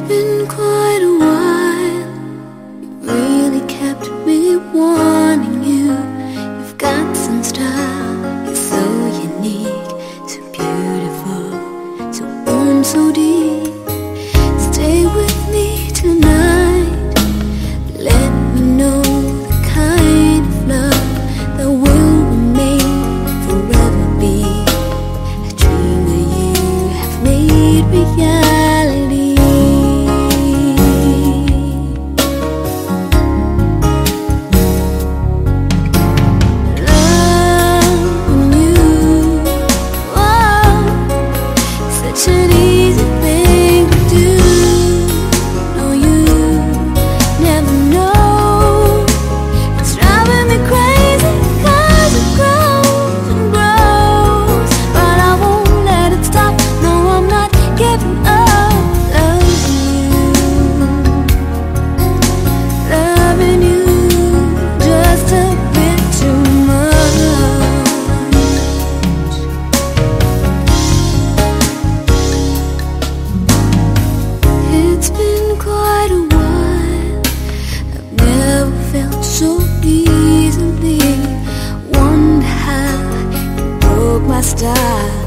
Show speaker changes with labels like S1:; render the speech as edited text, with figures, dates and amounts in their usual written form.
S1: been quite a while. You really kept me wanting you. You've got some style. You're so unique, so beautiful, so warm, so deep. Stay with me tonight. Let me know the kind of love that will remain forever. Be a dream that you have made reality. An easy thing to do. No, you never know. It's driving me crazy, 'cause it grows and grows. But I won't let it stop. No, I'm not giving up. Loving you just a bit too much. It's been quite a while. I've never felt so easily. Wonder how you broke my style.